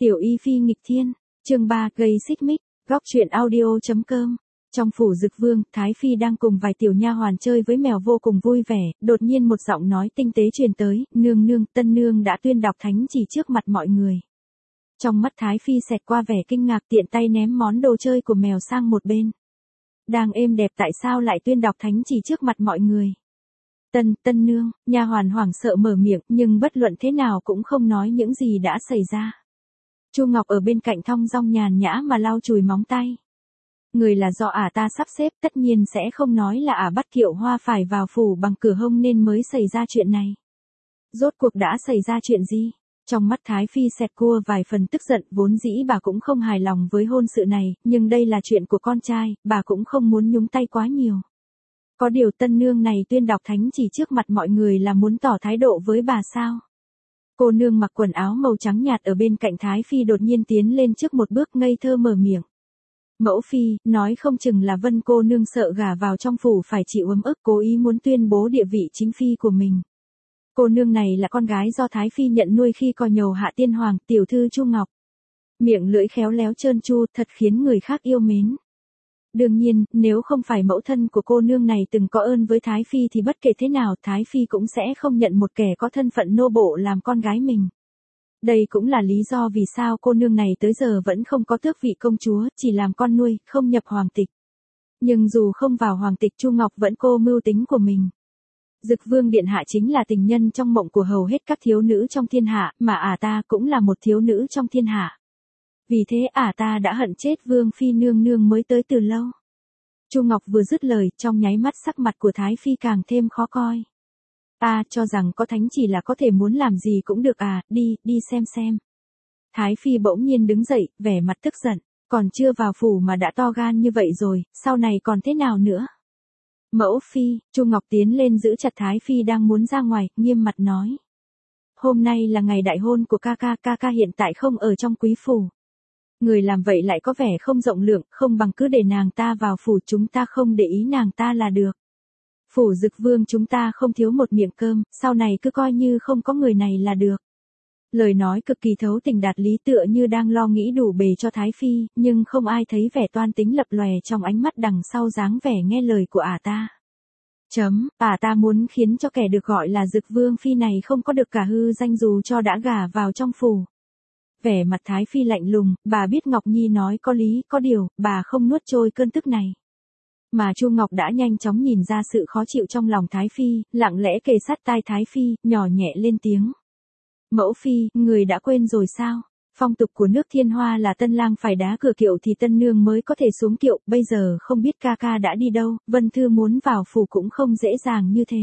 Tiểu Y Phi nghịch thiên, chương 3 gây xích mích, góc truyện audio.com. Trong phủ Dực Vương, Thái Phi đang cùng vài tiểu nha hoàn chơi với mèo vô cùng vui vẻ, đột nhiên một giọng nói tinh tế truyền tới, nương nương, tân nương đã tuyên đọc thánh chỉ trước mặt mọi người. Trong mắt Thái Phi xẹt qua vẻ kinh ngạc, tiện tay ném món đồ chơi của mèo sang một bên. Đang êm đẹp tại sao lại tuyên đọc thánh chỉ trước mặt mọi người? Tân nương, nha hoàn hoảng sợ mở miệng, nhưng bất luận thế nào cũng không nói những gì đã xảy ra. Chu Ngọc ở bên cạnh thong dong nhàn nhã mà lau chùi móng tay. Người là do ta sắp xếp, tất nhiên sẽ không nói là bắt Kiệu Hoa phải vào phủ bằng cửa hông nên mới xảy ra chuyện này. Rốt cuộc đã xảy ra chuyện gì? Trong mắt Thái Phi xẹt qua vài phần tức giận, vốn dĩ bà cũng không hài lòng với hôn sự này, nhưng đây là chuyện của con trai, bà cũng không muốn nhúng tay quá nhiều. Có điều tân nương này tuyên đọc thánh chỉ trước mặt mọi người là muốn tỏ thái độ với bà sao? Cô nương mặc quần áo màu trắng nhạt ở bên cạnh Thái Phi đột nhiên tiến lên trước một bước, ngây thơ mở miệng. Mẫu phi, nói không chừng là Vân cô nương sợ gả vào trong phủ phải chịu ấm ức, cố ý muốn tuyên bố địa vị chính phi của mình. Cô nương này là con gái do Thái Phi nhận nuôi khi còn nhầu hạ tiên hoàng, tiểu thư Chu Ngọc. Miệng lưỡi khéo léo trơn tru, thật khiến người khác yêu mến. Đương nhiên, nếu không phải mẫu thân của cô nương này từng có ơn với Thái Phi thì bất kể thế nào Thái Phi cũng sẽ không nhận một kẻ có thân phận nô bộ làm con gái mình. Đây cũng là lý do vì sao cô nương này tới giờ vẫn không có tước vị công chúa, chỉ làm con nuôi, không nhập hoàng tịch. Nhưng dù không vào hoàng tịch, Chu Ngọc vẫn cố mưu tính của mình. Dực Vương điện hạ chính là tình nhân trong mộng của hầu hết các thiếu nữ trong thiên hạ, mà ta cũng là một thiếu nữ trong thiên hạ. Vì thế ta đã hận chết Vương phi nương nương mới tới từ lâu. Chu Ngọc vừa dứt lời, trong nháy mắt sắc mặt của Thái Phi càng thêm khó coi. Cho rằng có thánh chỉ là có thể muốn làm gì cũng được đi xem. Thái Phi bỗng nhiên đứng dậy, vẻ mặt tức giận, còn chưa vào phủ mà đã to gan như vậy rồi, sau này còn thế nào nữa? Mẫu phi, Chu Ngọc tiến lên giữ chặt Thái Phi đang muốn ra ngoài, nghiêm mặt nói. Hôm nay là ngày đại hôn của ca hiện tại không ở trong quý phủ. Người làm vậy lại có vẻ không rộng lượng, không bằng cứ để nàng ta vào phủ, chúng ta không để ý nàng ta là được. Phủ Dực Vương chúng ta không thiếu một miệng cơm, sau này cứ coi như không có người này là được. Lời nói cực kỳ thấu tình đạt lý, tựa như đang lo nghĩ đủ bề cho Thái Phi, nhưng không ai thấy vẻ toan tính lập lòe trong ánh mắt đằng sau dáng vẻ nghe lời của ta. Ta muốn khiến cho kẻ được gọi là Dực Vương phi này không có được cả hư danh dù cho đã gả vào trong phủ. Vẻ mặt Thái Phi lạnh lùng, bà biết Ngọc Nhi nói có lý, có điều, bà không nuốt trôi cơn tức này. Mà Chu Ngọc đã nhanh chóng nhìn ra sự khó chịu trong lòng Thái Phi, lặng lẽ kề sát tai Thái Phi, nhỏ nhẹ lên tiếng. Mẫu phi, người đã quên rồi sao? Phong tục của nước Thiên Hoa là tân lang phải đá cửa kiệu thì tân nương mới có thể xuống kiệu, bây giờ không biết ca đã đi đâu, Vân Thư muốn vào phủ cũng không dễ dàng như thế.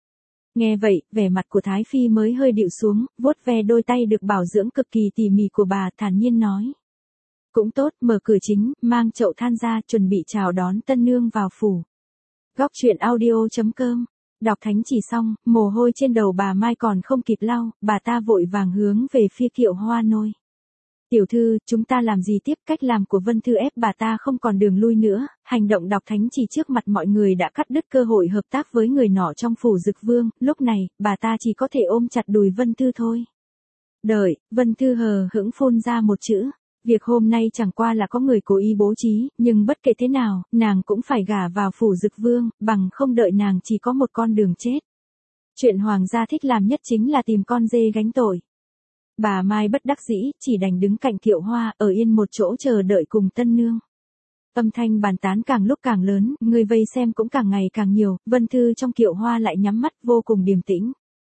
Nghe vậy, vẻ mặt của Thái Phi mới hơi dịu xuống, vuốt ve đôi tay được bảo dưỡng cực kỳ tỉ mỉ của bà, thản nhiên nói. Cũng tốt, mở cửa chính, mang chậu than ra, chuẩn bị chào đón tân nương vào phủ. Góc truyện audio.com. Đọc thánh chỉ xong, mồ hôi trên đầu bà Mai còn không kịp lau, bà ta vội vàng hướng về phía Kiệu Hoa nôi. Tiểu thư, chúng ta làm gì tiếp? Cách làm của Vân Thư ép bà ta không còn đường lui nữa, hành động đọc thánh chỉ trước mặt mọi người đã cắt đứt cơ hội hợp tác với người nọ trong phủ Dực Vương, lúc này, bà ta chỉ có thể ôm chặt đùi Vân Thư thôi. Đợi, Vân Thư hờ hững phun ra một chữ. Việc hôm nay chẳng qua là có người cố ý bố trí, nhưng bất kể thế nào, nàng cũng phải gả vào phủ Dực Vương, bằng không đợi nàng chỉ có một con đường chết. Chuyện hoàng gia thích làm nhất chính là tìm con dê gánh tội. Bà Mai bất đắc dĩ, chỉ đành đứng cạnh Kiệu Hoa, ở yên một chỗ chờ đợi cùng tân nương. Âm thanh bàn tán càng lúc càng lớn, người vây xem cũng càng ngày càng nhiều, Vân Thư trong Kiệu Hoa lại nhắm mắt vô cùng điềm tĩnh.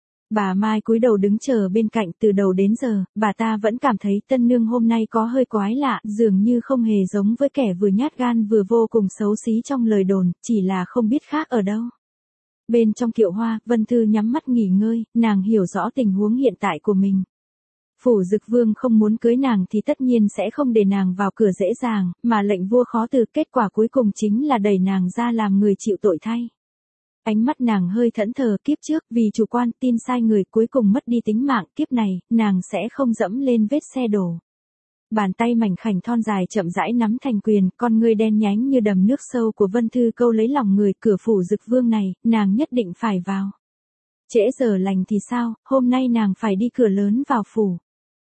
Bà Mai cúi đầu đứng chờ bên cạnh, từ đầu đến giờ, bà ta vẫn cảm thấy tân nương hôm nay có hơi quái lạ, dường như không hề giống với kẻ vừa nhát gan vừa vô cùng xấu xí trong lời đồn, chỉ là không biết khác ở đâu. Bên trong Kiệu Hoa, Vân Thư nhắm mắt nghỉ ngơi, nàng hiểu rõ tình huống hiện tại của mình. Phủ Dực Vương không muốn cưới nàng thì tất nhiên sẽ không để nàng vào cửa dễ dàng, mà lệnh vua khó từ, kết quả cuối cùng chính là đẩy nàng ra làm người chịu tội thay. Ánh mắt nàng hơi thẫn thờ, kiếp trước vì chủ quan tin sai người cuối cùng mất đi tính mạng, kiếp này, nàng sẽ không dẫm lên vết xe đổ. Bàn tay mảnh khảnh thon dài chậm rãi nắm thành quyền, con ngươi đen nhánh như đầm nước sâu của Vân Thư câu lấy lòng người, cửa phủ Dực Vương này, nàng nhất định phải vào. Trễ giờ lành thì sao, hôm nay nàng phải đi cửa lớn vào phủ.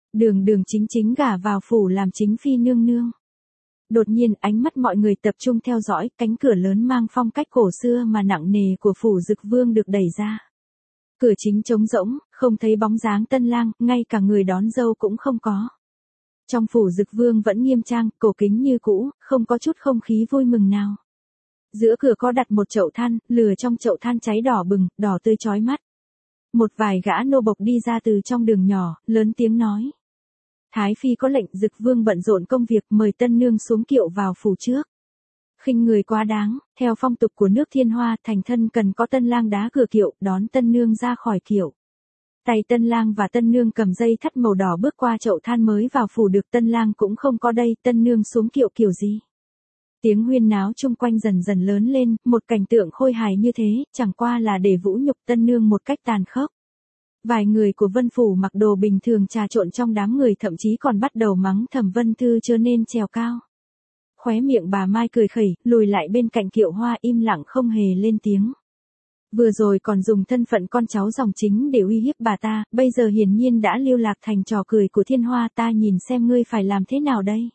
Đường đường chính chính gả vào phủ làm chính phi nương nương. Đột nhiên ánh mắt mọi người tập trung theo dõi, cánh cửa lớn mang phong cách cổ xưa mà nặng nề của phủ Dực Vương được đẩy ra. Cửa chính trống rỗng, không thấy bóng dáng tân lang, ngay cả người đón dâu cũng không có. Trong phủ Dực Vương vẫn nghiêm trang, cổ kính như cũ, không có chút không khí vui mừng nào. Giữa cửa có đặt một chậu than, lửa trong chậu than cháy đỏ bừng, đỏ tươi chói mắt. Một vài gã nô bộc đi ra từ trong đường nhỏ, lớn tiếng nói. Thái phi có lệnh, Dực Vương bận rộn công việc, mời tân nương xuống kiệu vào phủ trước. Khinh người quá đáng, theo phong tục của nước Thiên Hoa, thành thân cần có tân lang đá cửa kiệu, đón tân nương ra khỏi kiệu. Tay tân lang và tân nương cầm dây thắt màu đỏ bước qua chậu than mới vào phủ được, tân lang cũng không có đây, tân nương xuống kiệu kiểu gì. Tiếng huyên náo chung quanh dần dần lớn lên, một cảnh tượng khôi hài như thế, chẳng qua là để vũ nhục tân nương một cách tàn khốc. Vài người của Vân Phủ mặc đồ bình thường trà trộn trong đám người, thậm chí còn bắt đầu mắng thầm Vân Thư chớ nên trèo cao. Khóe miệng bà Mai cười khẩy, lùi lại bên cạnh kiệu hoa im lặng không hề lên tiếng. Vừa rồi còn dùng thân phận con cháu dòng chính để uy hiếp bà ta, bây giờ hiển nhiên đã lưu lạc thành trò cười của Thiên Hoa, ta nhìn xem ngươi phải làm thế nào đây.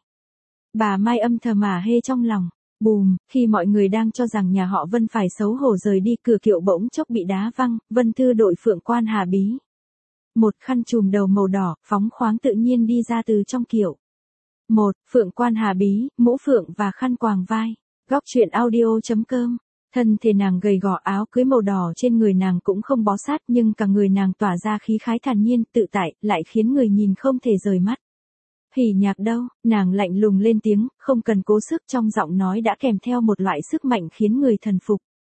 Bà Mai âm thầm mà hê trong lòng. Bùm, khi mọi người đang cho rằng nhà họ Vân phải xấu hổ rời đi, cửa kiệu bỗng chốc bị đá văng, Vân Thư đội Phượng Quan Hà Bí. Một khăn trùm đầu màu đỏ, phóng khoáng tự nhiên đi ra từ trong kiệu. Một, Phượng Quan Hà Bí, mũ phượng và khăn quàng vai. Góc truyện audio.com. Thân thể nàng gầy gò, áo cưới màu đỏ trên người nàng cũng không bó sát, nhưng cả người nàng tỏa ra khí khái thản nhiên, tự tại, lại khiến người nhìn không thể rời mắt. Hỉ Nhạc đâu, nàng lạnh lùng lên tiếng, không cần cố sức, trong giọng nói đã kèm theo một loại sức mạnh khiến người thần phục.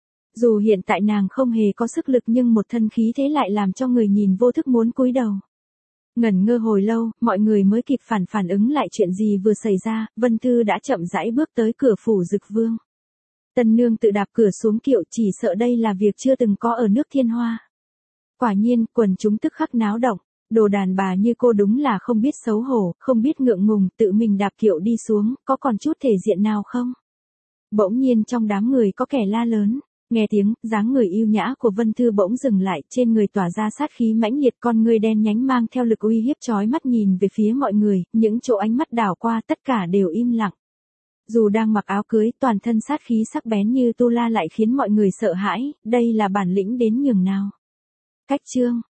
Dù hiện tại nàng không hề có sức lực nhưng một thân khí thế lại làm cho người nhìn vô thức muốn cúi đầu. Ngẩn ngơ hồi lâu, mọi người mới kịp phản ứng lại chuyện gì vừa xảy ra, Vân Thư đã chậm rãi bước tới cửa phủ Dực Vương. Tân nương tự đạp cửa xuống kiệu, chỉ sợ đây là việc chưa từng có ở nước Thiên Hoa. Quả nhiên, quần chúng tức khắc náo động. Đồ đàn bà như cô đúng là không biết xấu hổ, không biết ngượng ngùng, tự mình đạp kiệu đi xuống, có còn chút thể diện nào không? Bỗng nhiên trong đám người có kẻ la lớn, nghe tiếng, dáng người yêu nhã của Vân Thư bỗng dừng lại, trên người tỏa ra sát khí mãnh liệt, con ngươi đen nhánh mang theo lực uy hiếp chói mắt nhìn về phía mọi người, những chỗ ánh mắt đảo qua tất cả đều im lặng. Dù đang mặc áo cưới, toàn thân sát khí sắc bén như tu la lại khiến mọi người sợ hãi, đây là bản lĩnh đến nhường nào. Cách chương